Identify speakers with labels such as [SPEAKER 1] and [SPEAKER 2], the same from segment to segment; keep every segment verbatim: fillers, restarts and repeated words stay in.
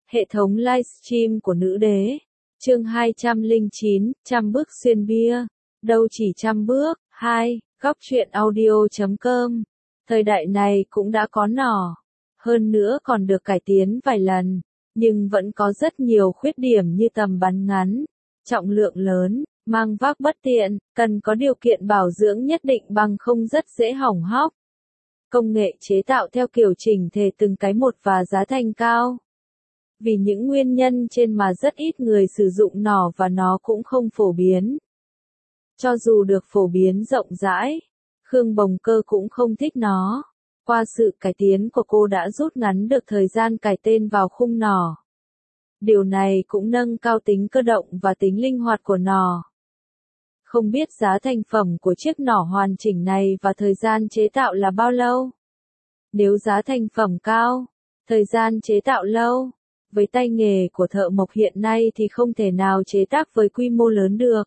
[SPEAKER 1] Hệ thống livestream của nữ đế. Chương hai trăm lẻ chín, trăm bước xuyên bia. Đâu chỉ trăm bước. hai. Góc truyện audio chấm com. Thời đại này cũng đã có nỏ. Hơn nữa còn được cải tiến vài lần. Nhưng vẫn có rất nhiều khuyết điểm như tầm bắn ngắn, trọng lượng lớn, mang vác bất tiện, cần có điều kiện bảo dưỡng nhất định bằng không rất dễ hỏng hóc. Công nghệ chế tạo theo kiểu chỉnh thể từng cái một và giá thành cao. Vì những nguyên nhân trên mà rất ít người sử dụng nỏ và nó cũng không phổ biến. Cho dù được phổ biến rộng rãi, Khương Bồng Cơ cũng không thích nó. Qua sự cải tiến của cô đã rút ngắn được thời gian cài tên vào khung nỏ. Điều này cũng nâng cao tính cơ động và tính linh hoạt của nỏ. Không biết giá thành phẩm của chiếc nỏ hoàn chỉnh này và thời gian chế tạo là bao lâu? Nếu giá thành phẩm cao, thời gian chế tạo lâu, với tay nghề của thợ mộc hiện nay thì không thể nào chế tác với quy mô lớn được.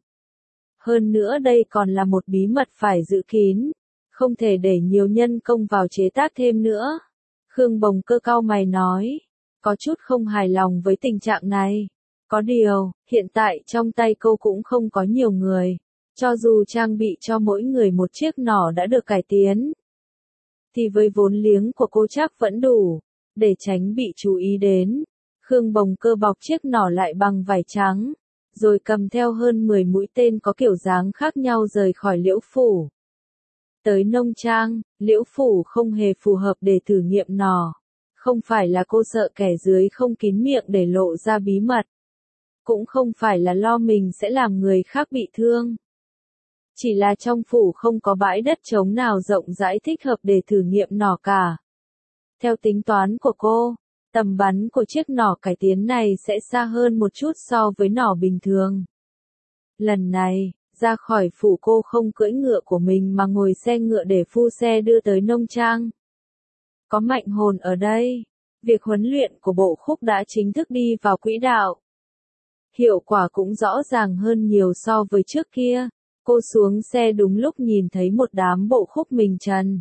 [SPEAKER 1] Hơn nữa đây còn là một bí mật phải giữ kín, không thể để nhiều nhân công vào chế tác thêm nữa. Khương Bồng Cơ cau mày nói, có chút không hài lòng với tình trạng này. Có điều, hiện tại trong tay cô cũng không có nhiều người, cho dù trang bị cho mỗi người một chiếc nỏ đã được cải tiến, thì với vốn liếng của cô chắc vẫn đủ, để tránh bị chú ý đến. Khương Bồng Cơ bọc chiếc nỏ lại bằng vải trắng, rồi cầm theo hơn mười mũi tên có kiểu dáng khác nhau rời khỏi Liễu Phủ. Tới nông trang, Liễu Phủ không hề phù hợp để thử nghiệm nỏ. Không phải là cô sợ kẻ dưới không kín miệng để lộ ra bí mật. Cũng không phải là lo mình sẽ làm người khác bị thương. Chỉ là trong phủ không có bãi đất trống nào rộng rãi thích hợp để thử nghiệm nỏ cả. Theo tính toán của cô, tầm bắn của chiếc nỏ cải tiến này sẽ xa hơn một chút so với nỏ bình thường. Lần này, ra khỏi phủ cô không cưỡi ngựa của mình mà ngồi xe ngựa để phu xe đưa tới nông trang. Có Mạnh Hồn ở đây, việc huấn luyện của bộ khúc đã chính thức đi vào quỹ đạo. Hiệu quả cũng rõ ràng hơn nhiều so với trước kia. Cô xuống xe đúng lúc nhìn thấy một đám bộ khúc mình trần.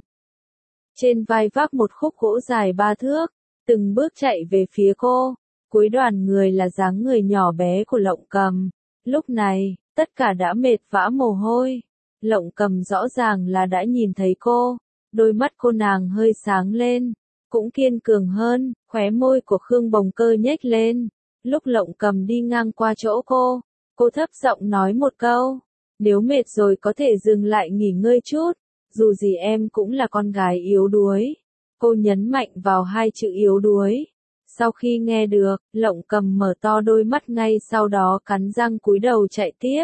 [SPEAKER 1] Trên vai vác một khúc gỗ dài ba thước, từng bước chạy về phía cô. Cuối đoàn người là dáng người nhỏ bé của Lộng Cầm. Lúc này, tất cả đã mệt vã mồ hôi. Lộng Cầm rõ ràng là đã nhìn thấy cô. Đôi mắt cô nàng hơi sáng lên, cũng kiên cường hơn, khóe môi của Khương Bồng Cơ nhếch lên. Lúc Lộng Cầm đi ngang qua chỗ cô, cô thấp giọng nói một câu, nếu mệt rồi có thể dừng lại nghỉ ngơi chút, dù gì em cũng là con gái yếu đuối. Cô nhấn mạnh vào hai chữ yếu đuối. Sau khi nghe được, Lộng Cầm mở to đôi mắt ngay sau đó cắn răng cúi đầu chạy tiếp.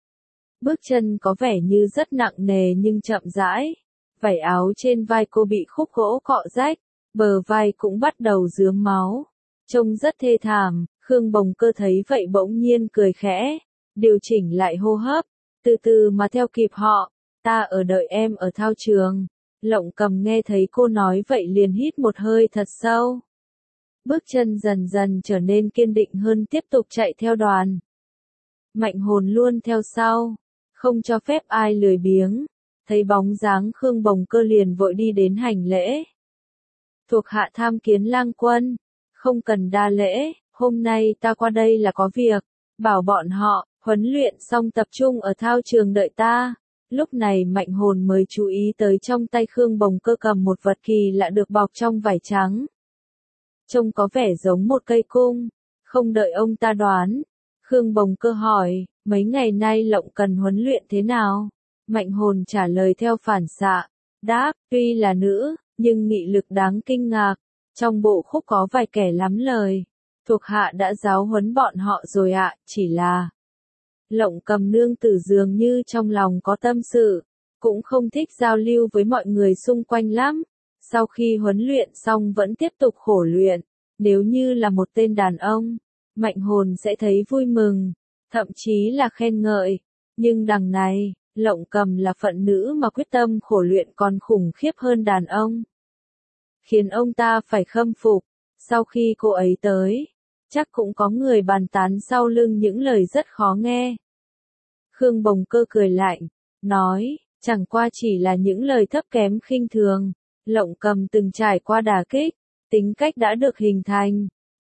[SPEAKER 1] Bước chân có vẻ như rất nặng nề nhưng chậm rãi. Vải áo trên vai cô bị khúc gỗ cọ rách, bờ vai cũng bắt đầu rướm máu. Trông rất thê thảm, Khương Bồng Cơ thấy vậy bỗng nhiên cười khẽ, điều chỉnh lại hô hấp, từ từ mà theo kịp họ, ta ở đợi em ở thao trường. Lộng Cầm nghe thấy cô nói vậy liền hít một hơi thật sâu. Bước chân dần dần trở nên kiên định hơn tiếp tục chạy theo đoàn. Mạnh Hồn luôn theo sau, không cho phép ai lười biếng. Thấy bóng dáng Khương Bồng Cơ liền vội đi đến hành lễ. Thuộc hạ tham kiến lang quân, không cần đa lễ, hôm nay ta qua đây là có việc, bảo bọn họ, huấn luyện xong tập trung ở thao trường đợi ta. Lúc này Mạnh Hồn mới chú ý tới trong tay Khương Bồng Cơ cầm một vật kỳ lạ được bọc trong vải trắng. Trông có vẻ giống một cây cung, không đợi ông ta đoán. Khương Bồng Cơ hỏi, mấy ngày nay Lộng cần huấn luyện thế nào? Mạnh Hồn trả lời theo phản xạ, đáp, tuy là nữ, nhưng nghị lực đáng kinh ngạc. Trong bộ khúc có vài kẻ lắm lời. Thuộc hạ đã giáo huấn bọn họ rồi ạ, chỉ là... Lộng Cầm nương tử dường như trong lòng có tâm sự, cũng không thích giao lưu với mọi người xung quanh lắm. Sau khi huấn luyện xong vẫn tiếp tục khổ luyện. Nếu như là một tên đàn ông, Mạnh Hồn sẽ thấy vui mừng, thậm chí là khen ngợi. Nhưng đằng này, Lộng Cầm là phận nữ mà quyết tâm khổ luyện còn khủng khiếp hơn đàn ông. Khiến ông ta phải khâm phục. Sau khi cô ấy tới, chắc cũng có người bàn tán sau lưng những lời rất khó nghe. Khương Bồng Cơ cười lạnh, nói, chẳng qua chỉ là những lời thấp kém khinh thường. Lộng Cầm từng trải qua đả kích, tính cách đã được hình thành.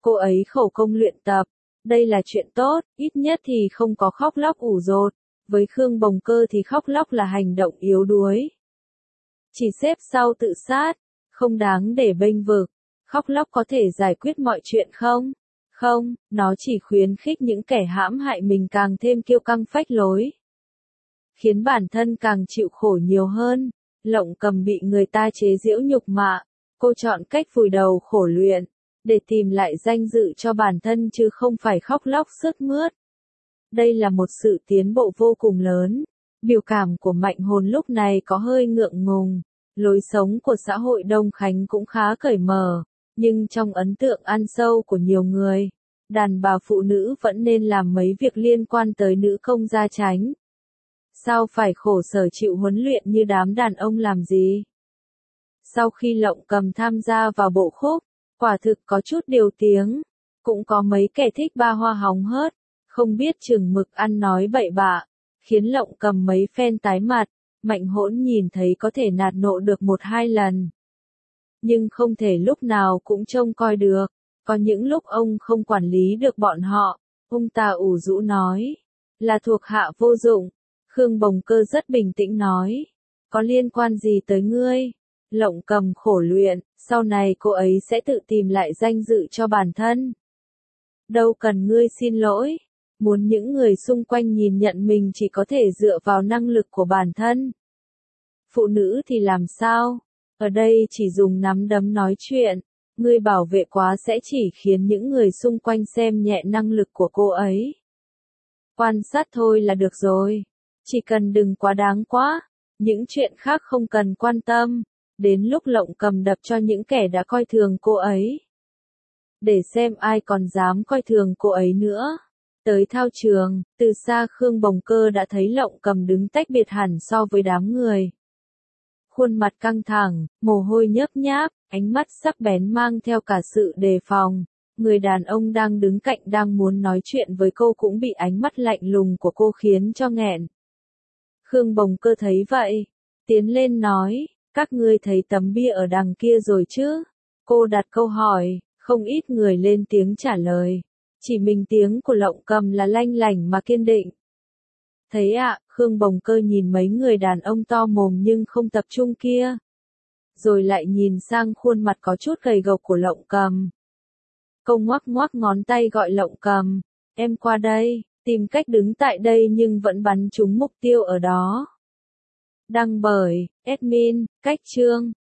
[SPEAKER 1] cô ấy khổ công luyện tập. Đây là chuyện tốt, ít nhất thì không có khóc lóc ủ rột. Với Khương Bồng Cơ thì khóc lóc là hành động yếu đuối. Chỉ xếp sau tự sát, không đáng để bênh vực. Khóc lóc có thể giải quyết mọi chuyện không? Không, nó chỉ khuyến khích những kẻ hãm hại mình càng thêm kiêu căng phách lối. Khiến bản thân càng chịu khổ nhiều hơn. Lộng Cầm bị người ta chế giễu nhục mạ. Cô chọn cách vùi đầu khổ luyện, để tìm lại danh dự cho bản thân chứ không phải khóc lóc sướt mướt. Đây là một sự tiến bộ vô cùng lớn. Biểu cảm của Mạnh Hồn lúc này có hơi ngượng ngùng. Lối sống của xã hội Đông Khánh cũng khá cởi mở, nhưng trong ấn tượng ăn sâu của nhiều người, đàn bà phụ nữ vẫn nên làm mấy việc liên quan tới nữ công gia chánh. Sao phải khổ sở chịu huấn luyện như đám đàn ông làm gì? Sau khi Lộng Cầm tham gia vào bộ khúc, quả thực có chút điều tiếng, cũng có mấy kẻ thích ba hoa hóng hớt, không biết chừng mực ăn nói bậy bạ, khiến Lộng Cầm mấy phen tái mặt. Mạnh Hỗn nhìn thấy có thể nạt nộ được một hai lần, nhưng không thể lúc nào cũng trông coi được, có những lúc ông không quản lý được bọn họ. Ông ta ủ rũ nói, là thuộc hạ vô dụng. Khương Bồng Cơ rất bình tĩnh nói, có liên quan gì tới ngươi? Lộng Cầm khổ luyện, sau này cô ấy sẽ tự tìm lại danh dự cho bản thân. Đâu cần ngươi xin lỗi, muốn những người xung quanh nhìn nhận mình chỉ có thể dựa vào năng lực của bản thân. Phụ nữ thì làm sao? Ở đây chỉ dùng nắm đấm nói chuyện, ngươi bảo vệ quá sẽ chỉ khiến những người xung quanh xem nhẹ năng lực của cô ấy. Quan sát thôi là được rồi, chỉ cần đừng quá đáng quá, những chuyện khác không cần quan tâm. Đến lúc Lộng Cầm đập cho những kẻ đã coi thường cô ấy, để xem ai còn dám coi thường cô ấy nữa. Tới thao trường, từ xa Khương Bồng Cơ đã thấy Lộng Cầm đứng tách biệt hẳn so với đám người. Khuôn mặt căng thẳng, mồ hôi nhớp nháp, ánh mắt sắc bén mang theo cả sự đề phòng. Người đàn ông đang đứng cạnh đang muốn nói chuyện với cô cũng bị ánh mắt lạnh lùng của cô khiến cho nghẹn. Khương Bồng Cơ thấy vậy, tiến lên nói, các ngươi thấy tấm bia ở đằng kia rồi chứ? Cô đặt câu hỏi, không ít người lên tiếng trả lời. Chỉ mình tiếng của Lộng Cầm là lanh lảnh mà kiên định. Thấy ạ, à, Khương Bồng Cơ nhìn mấy người đàn ông to mồm nhưng không tập trung kia. Rồi lại nhìn sang khuôn mặt có chút gầy gộc của Lộng Cầm. Cô ngoắc ngoắc ngón tay gọi Lộng Cầm, em qua đây, tìm cách đứng tại đây nhưng vẫn bắn trúng mục tiêu ở đó. Đăng bởi, admin, Cách Chương.